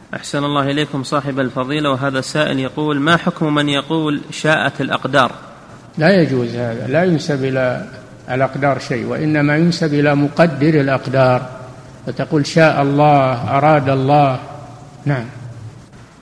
أحسن الله إليكم صاحب الفضيلة، وهذا سائل يقول: ما حكم من يقول شاءت الأقدار؟ لا يجوز هذا، لا ينسب إلى الأقدار شيء، وإنما ينسب إلى مقدر الأقدار، فتقول شاء الله، أراد الله. نعم.